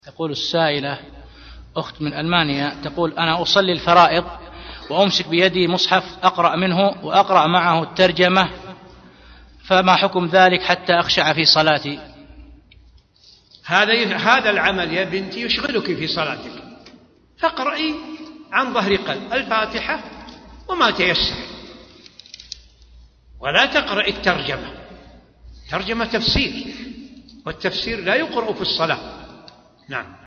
تقول السائلة أخت من ألمانيا، تقول: أنا أصلي الفرائض وأمسك بيدي مصحف أقرأ منه وأقرأ معه الترجمة، فما حكم ذلك حتى أخشع في صلاتي؟ هذا العمل يا بنتي يشغلك في صلاتك، فاقرأي عن ظهر قلب الفاتحة وما تيسر، ولا تقرأ الترجمة. ترجمة تفسير، والتفسير لا يقرأ في الصلاة. نعم.